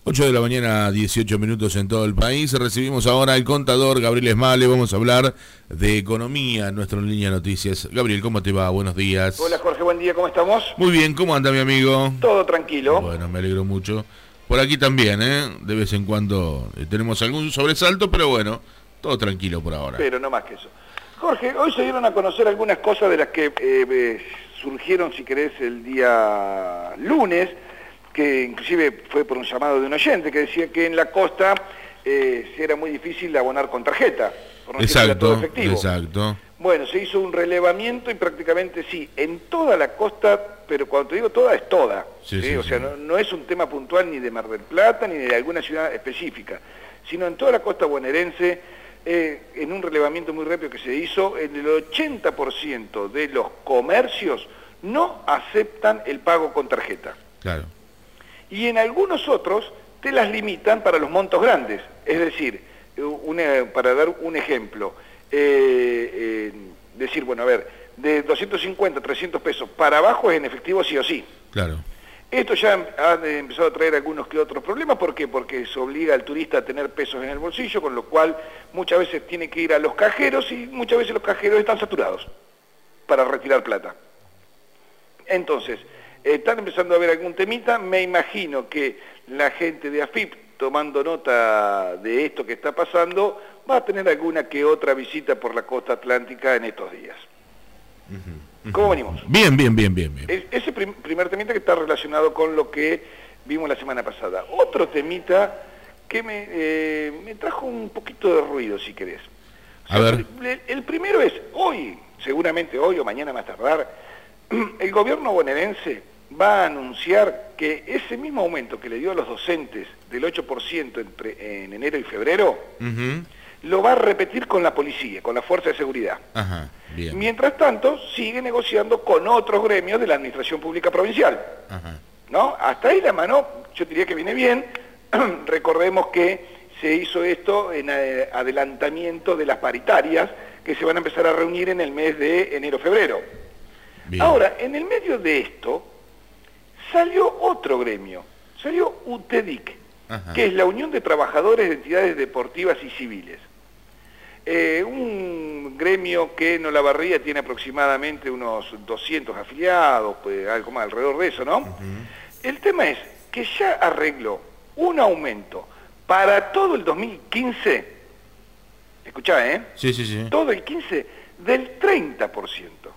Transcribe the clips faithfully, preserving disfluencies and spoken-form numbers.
ocho de la mañana, dieciocho minutos en todo el país. Recibimos ahora al contador Gabriel Esmale. Vamos a hablar de economía en nuestra línea de noticias. Gabriel, ¿cómo te va? Buenos días. Hola Jorge, buen día, ¿cómo estamos? Muy bien, ¿cómo anda mi amigo? Todo tranquilo. Bueno, me alegro mucho. Por aquí también, ¿eh? De vez en cuando eh, tenemos algún sobresalto, pero bueno, todo tranquilo por ahora. Pero no más que eso. Jorge, hoy se dieron a conocer algunas cosas de las que eh, eh, surgieron, si querés, el día lunes, que inclusive fue por un llamado de un oyente que decía que en la costa eh, era muy difícil abonar con tarjeta, por no decir que era todo Exacto, efectivo. exacto. Bueno, se hizo un relevamiento y prácticamente sí, en toda la costa, pero cuando te digo toda, es toda. Sí, ¿sí? sí, O sea, sí. no, no es un tema puntual ni de Mar del Plata ni de alguna ciudad específica, sino en toda la costa bonaerense, eh, en un relevamiento muy rápido que se hizo, en el ochenta por ciento de los comercios no aceptan el pago con tarjeta. Claro. Y en algunos otros te las limitan para los montos grandes. Es decir, una, para dar un ejemplo, eh, eh, decir, bueno, a ver, de doscientos cincuenta, trescientos pesos para abajo es en efectivo sí o sí. Claro. Esto ya ha empezado a traer algunos que otros problemas. ¿Por qué? Porque se obliga al turista a tener pesos en el bolsillo, con lo cual muchas veces tiene que ir a los cajeros y muchas veces los cajeros están saturados para retirar plata. Entonces, están empezando a ver algún temita. Me imagino que la gente de A F I P, tomando nota de esto que está pasando, va a tener alguna que otra visita por la costa atlántica en estos días. Uh-huh, uh-huh. ¿Cómo venimos? Bien, bien, bien, bien, bien. Es, ese prim primer temita que está relacionado con lo que vimos la semana pasada. Otro temita que me, eh, me trajo un poquito de ruido, si querés. O sea, a ver. El, el primero es, hoy, seguramente hoy o mañana más tardar, el gobierno bonaerense va a anunciar que ese mismo aumento que le dio a los docentes del ocho por ciento entre, en enero y febrero, Uh-huh. lo va a repetir con la policía, con la fuerza de seguridad. Ajá, bien. Mientras tanto, sigue negociando con otros gremios de la administración pública provincial. Ajá. ¿No? Hasta ahí la mano, yo diría que viene bien. Recordemos que se hizo esto en adelantamiento de las paritarias que se van a empezar a reunir en el mes de enero-febrero. Ahora, en el medio de esto, salió otro gremio, salió U T E D I C, Ajá. que es la Unión de Trabajadores de Entidades Deportivas y Civiles. Eh, un gremio que en Olavarría tiene aproximadamente unos doscientos afiliados, pues, algo más alrededor de eso, ¿no? Uh-huh. El tema es que ya arregló un aumento para todo el dos mil quince, escuchá, ¿eh? Sí, sí, sí. Todo el quince del treinta por ciento.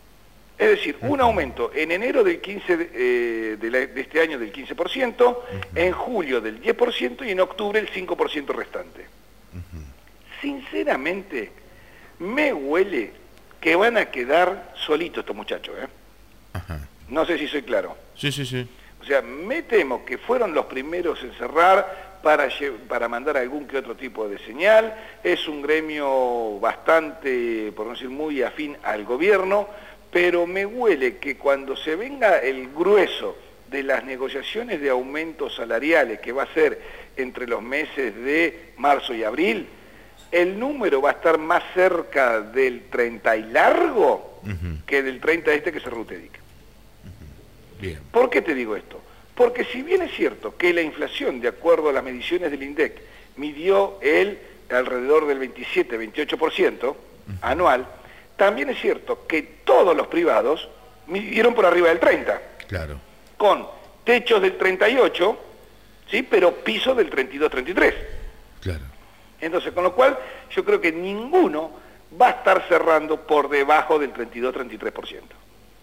Es decir, un aumento en enero del quince de, eh, de, la, de este año del quince por ciento, uh-huh. en julio del diez por ciento y en octubre el cinco por ciento restante. Uh-huh. Sinceramente, me huele que van a quedar solitos estos muchachos, ¿eh? Ajá. No sé si soy claro. Sí, sí, sí. O sea, me temo que fueron los primeros en cerrar para, para mandar algún que otro tipo de señal. Es un gremio bastante, por no decir muy afín al gobierno, pero me huele que cuando se venga el grueso de las negociaciones de aumentos salariales, que va a ser entre los meses de marzo y abril, el número va a estar más cerca del treinta y largo uh-huh. que del treinta este que cerró U T E D I C. Uh-huh. Bien. ¿Por qué te digo esto? Porque si bien es cierto que la inflación, de acuerdo a las mediciones del INDEC, midió el alrededor del veintisiete, veintiocho por ciento uh-huh. anual, también es cierto que todos los privados midieron por arriba del treinta. Claro. Con techos del treinta y ocho, ¿sí? Pero piso del treinta y dos, treinta y tres. Claro. Entonces, con lo cual, yo creo que ninguno va a estar cerrando por debajo del treinta y dos, treinta y tres por ciento.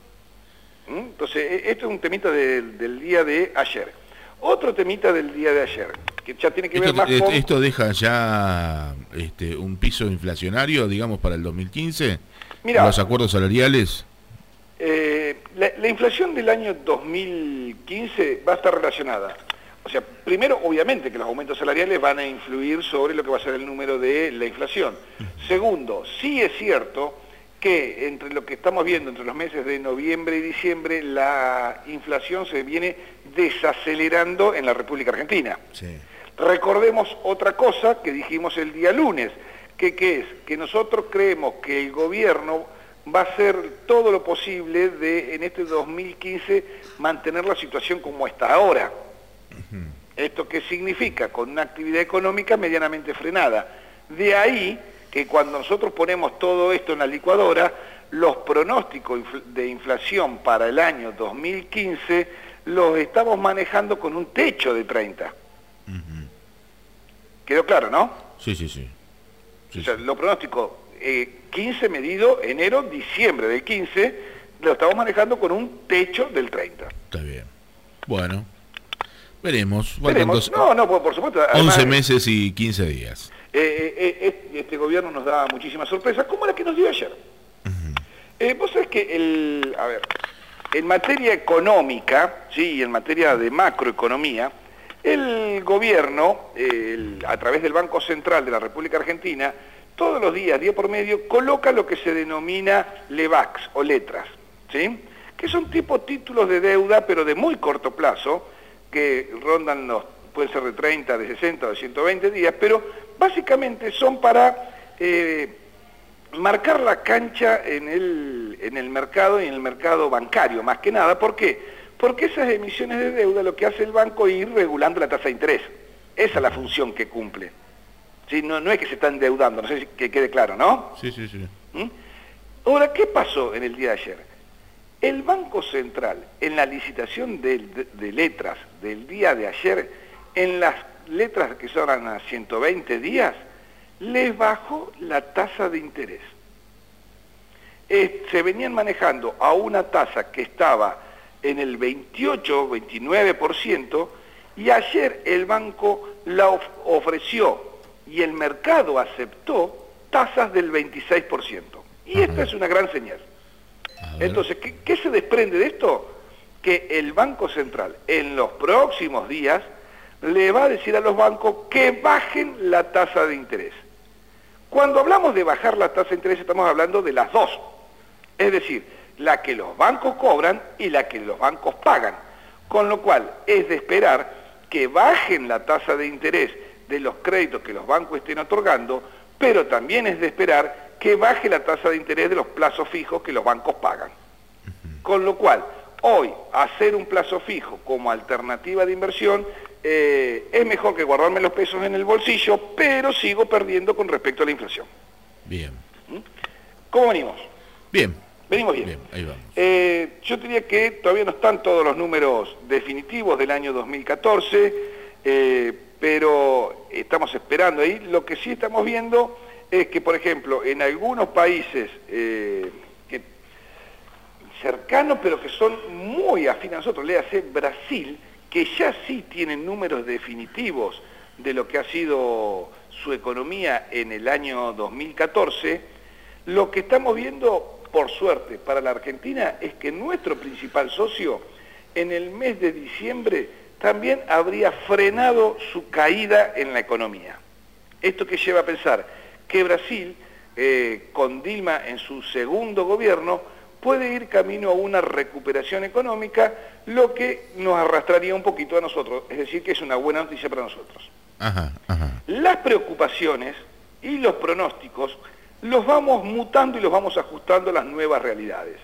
¿Mm? Entonces, esto es un temita de, del día de ayer. Otro temita del día de ayer, que ya tiene que esto, ver más esto, con... ¿Esto deja ya este, un piso inflacionario, digamos, para el dos mil quince? Mirá, ¿los acuerdos salariales? Eh, la, la inflación del año dos mil quince va a estar relacionada. O sea, primero, obviamente, que los aumentos salariales van a influir sobre lo que va a ser el número de la inflación. Segundo, sí es cierto que entre lo que estamos viendo entre los meses de noviembre y diciembre, la inflación se viene desacelerando en la República Argentina. Sí. Recordemos otra cosa que dijimos el día lunes, que, que es que nosotros creemos que el gobierno va a hacer todo lo posible de en este dos mil quince mantener la situación como está ahora. ¿Esto qué significa? Con una actividad económica medianamente frenada. De ahí que cuando nosotros ponemos todo esto en la licuadora, los pronósticos de inflación para el año dos mil quince los estamos manejando con un techo de treinta. Uh-huh. ¿Quedó claro, no? Sí, sí, sí. sí, o sea, sí. Lo pronóstico eh, quince medido enero, diciembre del quince, lo estamos manejando con un techo del treinta. Está bien. Bueno, veremos. Veremos. No, no, por, por supuesto. Además, once meses y quince días. Eh, eh, este, este gobierno nos da muchísimas sorpresas, como la que nos dio ayer. Uh-huh. eh, vos sabés que, el, a ver, en materia económica, sí, en materia de macroeconomía, el gobierno, eh, el, a través del Banco Central de la República Argentina, todos los días, día por medio, coloca lo que se denomina LEVAX o letras, ¿sí? Que son tipo títulos de deuda, pero de muy corto plazo, que rondan los, pueden ser de treinta, de sesenta, de ciento veinte días, pero básicamente son para eh, marcar la cancha en el, en el mercado y en el mercado bancario, más que nada. ¿Por qué? Porque esas emisiones de deuda lo que hace el banco es ir regulando la tasa de interés. Esa es la función que cumple. ¿Sí? No, no es que se está endeudando, no sé si que quede claro, ¿no? Sí, sí, sí. ¿Mm? Ahora, ¿qué pasó en el día de ayer? El Banco Central, en la licitación de, de, de letras del día de ayer, en las letras que son a ciento veinte días, les bajó la tasa de interés. Eh, se venían manejando a una tasa que estaba en el veintiocho, veintinueve por ciento, y ayer el banco la of ofreció y el mercado aceptó tasas del veintiséis por ciento. Y esta es una gran señal. Entonces, ¿qué, ¿qué se desprende de esto? Que el Banco Central en los próximos días le va a decir a los bancos que bajen la tasa de interés. Cuando hablamos de bajar la tasa de interés estamos hablando de las dos. Es decir, la que los bancos cobran y la que los bancos pagan. Con lo cual es de esperar que bajen la tasa de interés de los créditos que los bancos estén otorgando, pero también es de esperar que baje la tasa de interés de los plazos fijos que los bancos pagan. Con lo cual, hoy, hacer un plazo fijo como alternativa de inversión eh, es mejor que guardarme los pesos en el bolsillo, pero sigo perdiendo con respecto a la inflación. Bien. ¿Mm? ¿Cómo venimos? Bien. Venimos bien. Bien, ahí vamos. Eh, yo diría que todavía no están todos los números definitivos del año dos mil catorce, eh, pero estamos esperando ahí. Lo que sí estamos viendo es que, por ejemplo, en algunos países eh, que, cercanos, pero que son muy afines a nosotros, léase Brasil, que ya sí tienen números definitivos de lo que ha sido su economía en el año dos mil catorce, lo que estamos viendo, por suerte, para la Argentina, es que nuestro principal socio, en el mes de diciembre, también habría frenado su caída en la economía. Esto que lleva a pensar que Brasil, eh, con Dilma en su segundo gobierno, puede ir camino a una recuperación económica, lo que nos arrastraría un poquito a nosotros, es decir, que es una buena noticia para nosotros. Ajá, ajá. Las preocupaciones y los pronósticos los vamos mutando y los vamos ajustando a las nuevas realidades.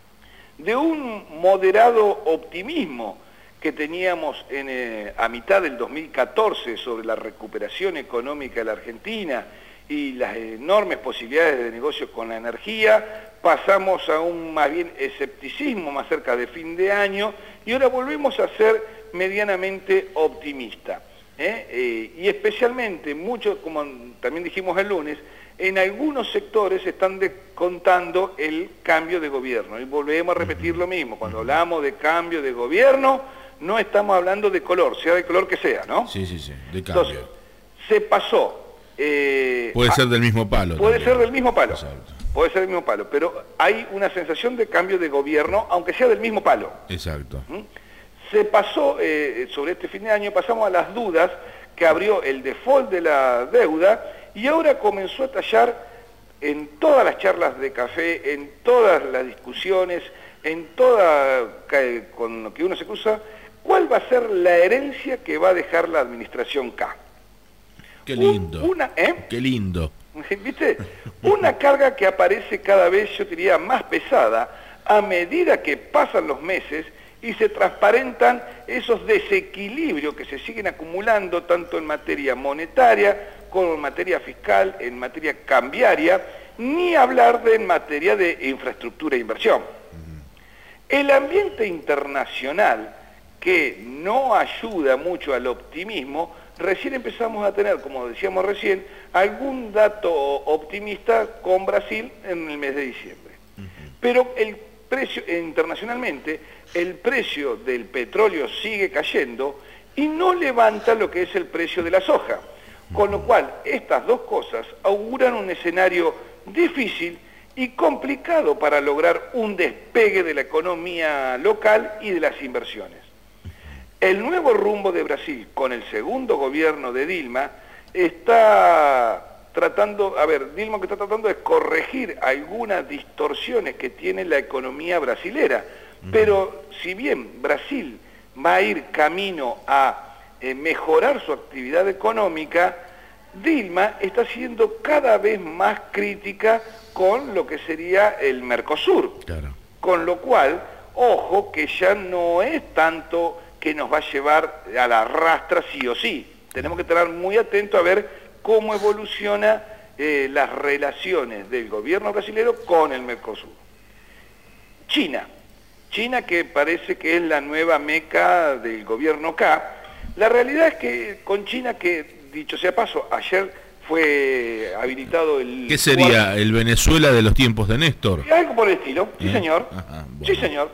De un moderado optimismo que teníamos en, eh, a mitad del dos mil catorce sobre la recuperación económica de la Argentina y las enormes posibilidades de negocio con la energía, pasamos a un más bien escepticismo más cerca de fin de año y ahora volvemos a ser medianamente optimistas. ¿eh? Eh, y especialmente, mucho, como también dijimos el lunes, en algunos sectores están descontando el cambio de gobierno. Y volvemos a repetir lo mismo, cuando hablamos de cambio de gobierno, no estamos hablando de color, sea de color que sea, ¿no? Sí, sí, sí, de cambio. Entonces, se pasó... Eh, puede a, ser del mismo palo. Puede también. ser del mismo palo. Exacto. Puede ser del mismo palo, pero hay una sensación de cambio de gobierno, aunque sea del mismo palo. Exacto. ¿Mm? Se pasó, eh, sobre este fin de año, pasamos a las dudas que abrió el default de la deuda y ahora comenzó a tallar en todas las charlas de café, en todas las discusiones, en toda, con lo que uno se cruza, cuál va a ser la herencia que va a dejar la administración K. Qué lindo. Un, una, ¿eh? Qué lindo. ¿Viste? Una carga que aparece cada vez, yo diría, más pesada a medida que pasan los meses y se transparentan esos desequilibrios que se siguen acumulando tanto en materia monetaria como en materia fiscal, en materia cambiaria, ni hablar de en materia de infraestructura e inversión. El ambiente internacional, que no ayuda mucho al optimismo, recién empezamos a tener, como decíamos recién, algún dato optimista con Brasil en el mes de diciembre. Pero el precio, internacionalmente, el precio del petróleo sigue cayendo y no levanta lo que es el precio de la soja. Con lo cual, estas dos cosas auguran un escenario difícil y complicado para lograr un despegue de la economía local y de las inversiones. El nuevo rumbo de Brasil, con el segundo gobierno de Dilma, está tratando, a ver, Dilma lo que está tratando es corregir algunas distorsiones que tiene la economía brasilera, pero si bien Brasil va a ir camino a eh, mejorar su actividad económica, Dilma está siendo cada vez más crítica con lo que sería el Mercosur. Claro. Con lo cual, ojo, que ya no es tanto que nos va a llevar a la rastra sí o sí. Tenemos que estar muy atentos a ver cómo evoluciona eh, las relaciones del gobierno brasileño con el Mercosur. China. China, que parece que es la nueva meca del gobierno K. La realidad es que con China, que dicho sea paso, ayer fue habilitado el... ¿Qué sería cuarto... el Venezuela de los tiempos de Néstor? Algo por el estilo, sí, ¿Eh? señor. Ajá, bueno. Sí, señor.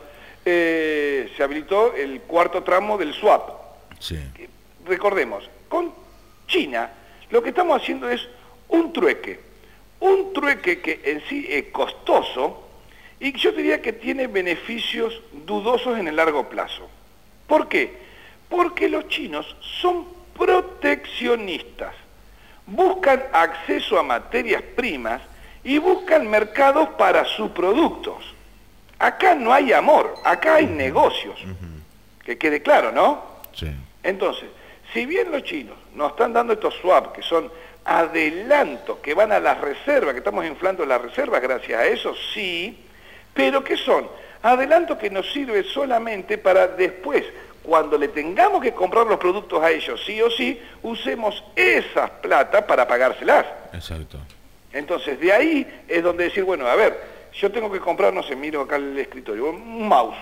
Eh, se habilitó el cuarto tramo del swap. Sí. Recordemos, con China lo que estamos haciendo es un trueque. Un trueque que en sí es costoso y yo diría que tiene beneficios dudosos en el largo plazo. ¿Por qué? Porque los chinos son proteccionistas. Buscan acceso a materias primas y buscan mercados para sus productos. Acá no hay amor, acá hay negocios. Uh-huh. Que quede claro, ¿no? Sí. Entonces, si bien los chinos nos están dando estos swaps, que son adelantos, que van a las reservas, que estamos inflando las reservas gracias a eso, sí, pero ¿qué son? Adelantos que nos sirven solamente para después, cuando le tengamos que comprar los productos a ellos sí o sí, usemos esas plata para pagárselas. Exacto. Entonces, de ahí es donde decir, bueno, a ver, yo tengo que comprar, no sé, miro acá el escritorio, un mouse.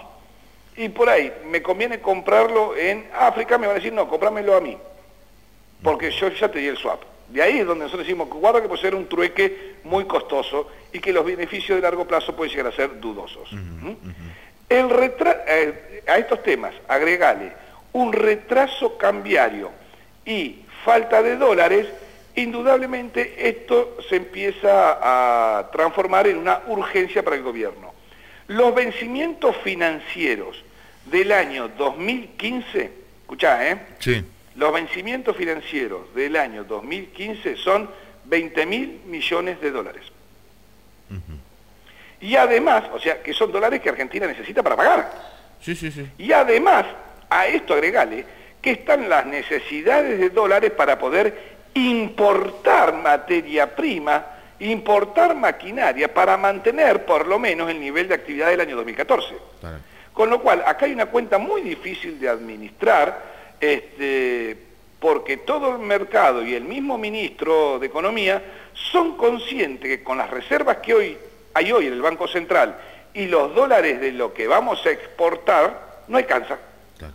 Y por ahí, me conviene comprarlo en África, me van a decir, no, cómpramelo a mí. Porque yo ya te di el swap. De ahí es donde nosotros decimos, guarda que puede ser un trueque muy costoso y que los beneficios de largo plazo pueden llegar a ser dudosos. Uh-huh, ¿Mm? uh-huh. El retra eh, a estos temas, agregale un retraso cambiario y falta de dólares, indudablemente esto se empieza a transformar en una urgencia para el gobierno. Los vencimientos financieros del año dos mil quince, escuchá, ¿eh? Sí. Los vencimientos financieros del año dos mil quince son veinte mil millones de dólares. Uh-huh. Y además, o sea, que son dólares que Argentina necesita para pagar. Sí, sí, sí. Y además, a esto agregale que están las necesidades de dólares para poder importar materia prima, importar maquinaria para mantener por lo menos el nivel de actividad del año dos mil catorce. Claro. Con lo cual, acá hay una cuenta muy difícil de administrar, este, porque todo el mercado y el mismo ministro de Economía son conscientes que con las reservas que hoy hay hoy en el Banco Central y los dólares de lo que vamos a exportar, no alcanza. Claro.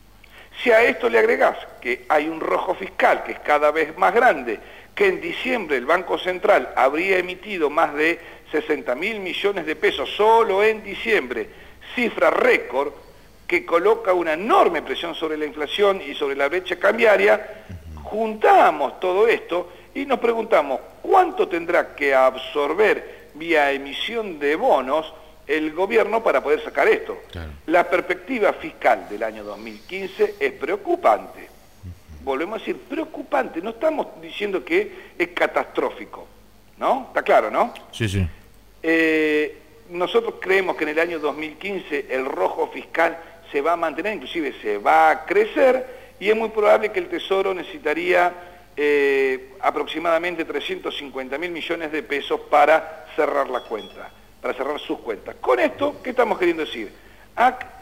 Si a esto le agregás que hay un rojo fiscal que es cada vez más grande, que en diciembre el Banco Central habría emitido más de sesenta mil millones de pesos solo en diciembre, cifra récord, que coloca una enorme presión sobre la inflación y sobre la brecha cambiaria, juntamos todo esto y nos preguntamos cuánto tendrá que absorber vía emisión de bonos el gobierno para poder sacar esto. Claro. La perspectiva fiscal del año dos mil quince es preocupante. Uh-huh. Volvemos a decir, preocupante. No estamos diciendo que es catastrófico, ¿no? ¿Está claro, no? Sí, sí. Eh, nosotros creemos que en el año dos mil quince el rojo fiscal se va a mantener, inclusive se va a crecer, y es muy probable que el Tesoro necesitaría eh, aproximadamente trescientos cincuenta mil millones de pesos para cerrar la cuenta, para cerrar sus cuentas. Con esto, ¿qué estamos queriendo decir? Ah,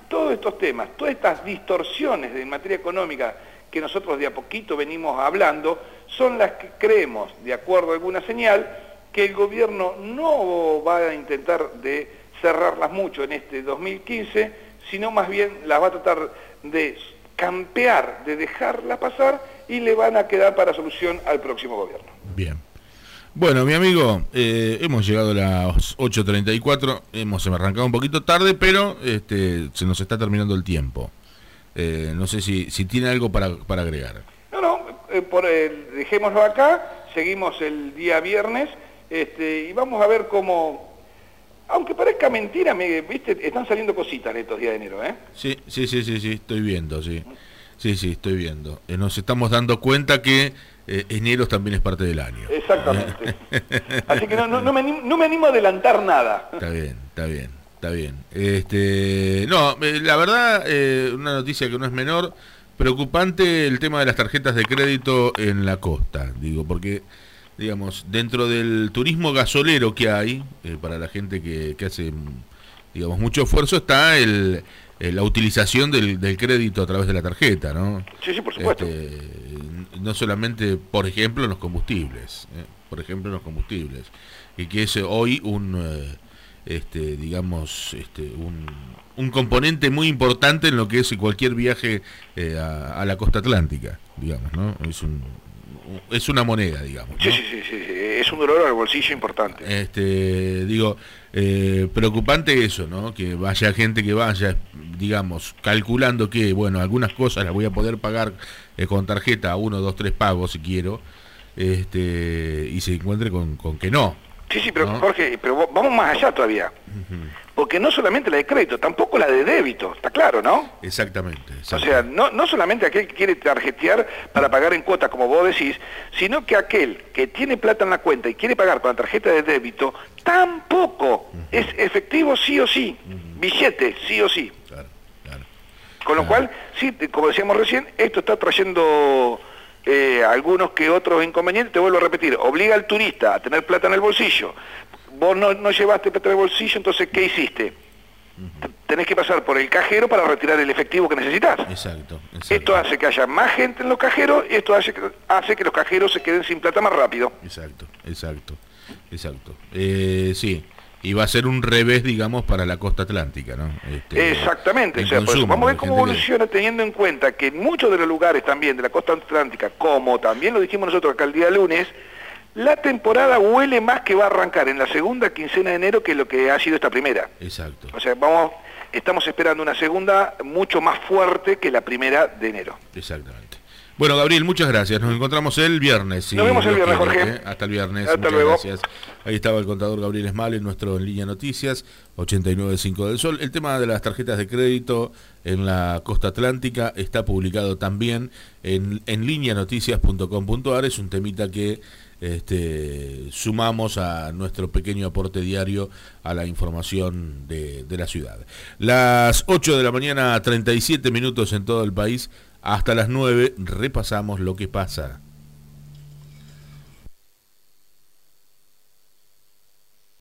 todos estos temas, todas estas distorsiones en materia económica que nosotros de a poquito venimos hablando, son las que creemos, de acuerdo a alguna señal, que el gobierno no va a intentar de cerrarlas mucho en este dos mil quince, sino más bien las va a tratar de campear, de dejarla pasar y le van a quedar para solución al próximo gobierno. Bien. Bueno, mi amigo, eh, hemos llegado a las ocho treinta y cuatro, hemos arrancado un poquito tarde, pero este, se nos está terminando el tiempo. Eh, no sé si, si tiene algo para, para agregar. No, no, eh, por, eh, dejémoslo acá, seguimos el día viernes este, y vamos a ver cómo, aunque parezca mentira, me, ¿viste? Están saliendo cositas en estos días de enero, ¿eh? Sí, sí, sí, sí, sí, estoy viendo, sí. Sí, sí, estoy viendo. Eh, nos estamos dando cuenta que eh, enero también es parte del año. Exactamente. Así que no, no, no, me animo, no me animo a adelantar nada. Está bien, está bien, está bien. Este, no, eh, la verdad, eh, una noticia que no es menor, preocupante el tema de las tarjetas de crédito en la costa, digo, porque, digamos, dentro del turismo gasolero que hay, eh, para la gente que, que hace, digamos, mucho esfuerzo, está el... la utilización del, del crédito a través de la tarjeta, ¿no? Sí, sí, por supuesto. Este, no solamente, por ejemplo, en los combustibles, ¿eh? por ejemplo, en los combustibles, y que es hoy un, eh, este, digamos, este, un, un componente muy importante en lo que es cualquier viaje eh, a, a la costa atlántica, digamos, ¿no? Es un, es una moneda, digamos, ¿no? Sí, sí, sí, sí, es un dolor al bolsillo importante. Este, digo, eh, preocupante eso, ¿no? Que vaya gente que vaya, digamos, calculando que, bueno, algunas cosas las voy a poder pagar eh, con tarjeta, uno, dos, tres pagos si quiero, este, y se encuentre con, con que no. Sí, sí, pero ¿no? Jorge, pero vamos más allá todavía. Uh-huh. Porque no solamente la de crédito, tampoco la de débito, está claro, ¿no? Exactamente. exactamente. O sea, no, no solamente aquel que quiere tarjetear para pagar en cuota, como vos decís, sino que aquel que tiene plata en la cuenta y quiere pagar con la tarjeta de débito, tampoco uh-huh. es efectivo sí o sí, uh-huh. billete sí o sí. Claro, claro. Con lo claro. cual, sí, como decíamos recién, esto está trayendo eh, algunos que otros inconvenientes. Te vuelvo a repetir, obliga al turista a tener plata en el bolsillo. Vos no, no llevaste plata en el bolsillo, entonces ¿qué hiciste? Uh-huh. Tenés que pasar por el cajero para retirar el efectivo que necesitas. Exacto, exacto. Esto hace que haya más gente en los cajeros y esto hace que, hace que los cajeros se queden sin plata más rápido. Exacto, exacto, exacto. Eh, sí, y va a ser un revés, digamos, para la costa atlántica, ¿no? Este, Exactamente, o sea, consumo, vamos a ver cómo evoluciona que... teniendo en cuenta que en muchos de los lugares también de la costa atlántica, como también lo dijimos nosotros acá el día lunes, la temporada huele más que va a arrancar en la segunda quincena de enero que lo que ha sido esta primera. Exacto. O sea, vamos, estamos esperando una segunda mucho más fuerte que la primera de enero. Exactamente. Bueno, Gabriel, muchas gracias. Nos encontramos el viernes. Si Nos vemos el viernes, quiere, Jorge. ¿eh? Hasta el viernes. Hasta muchas luego. Gracias. Ahí estaba el contador Gabriel Esmale, nuestro En Línea Noticias, ochenta y nueve punto cinco del Sol. El tema de las tarjetas de crédito en la costa atlántica está publicado también en en línea noticias punto com punto a r. Es un temita que este, sumamos a nuestro pequeño aporte diario a la información de, de la ciudad. Las ocho de la mañana, treinta y siete minutos en todo el país. Hasta las nueve repasamos lo que pasa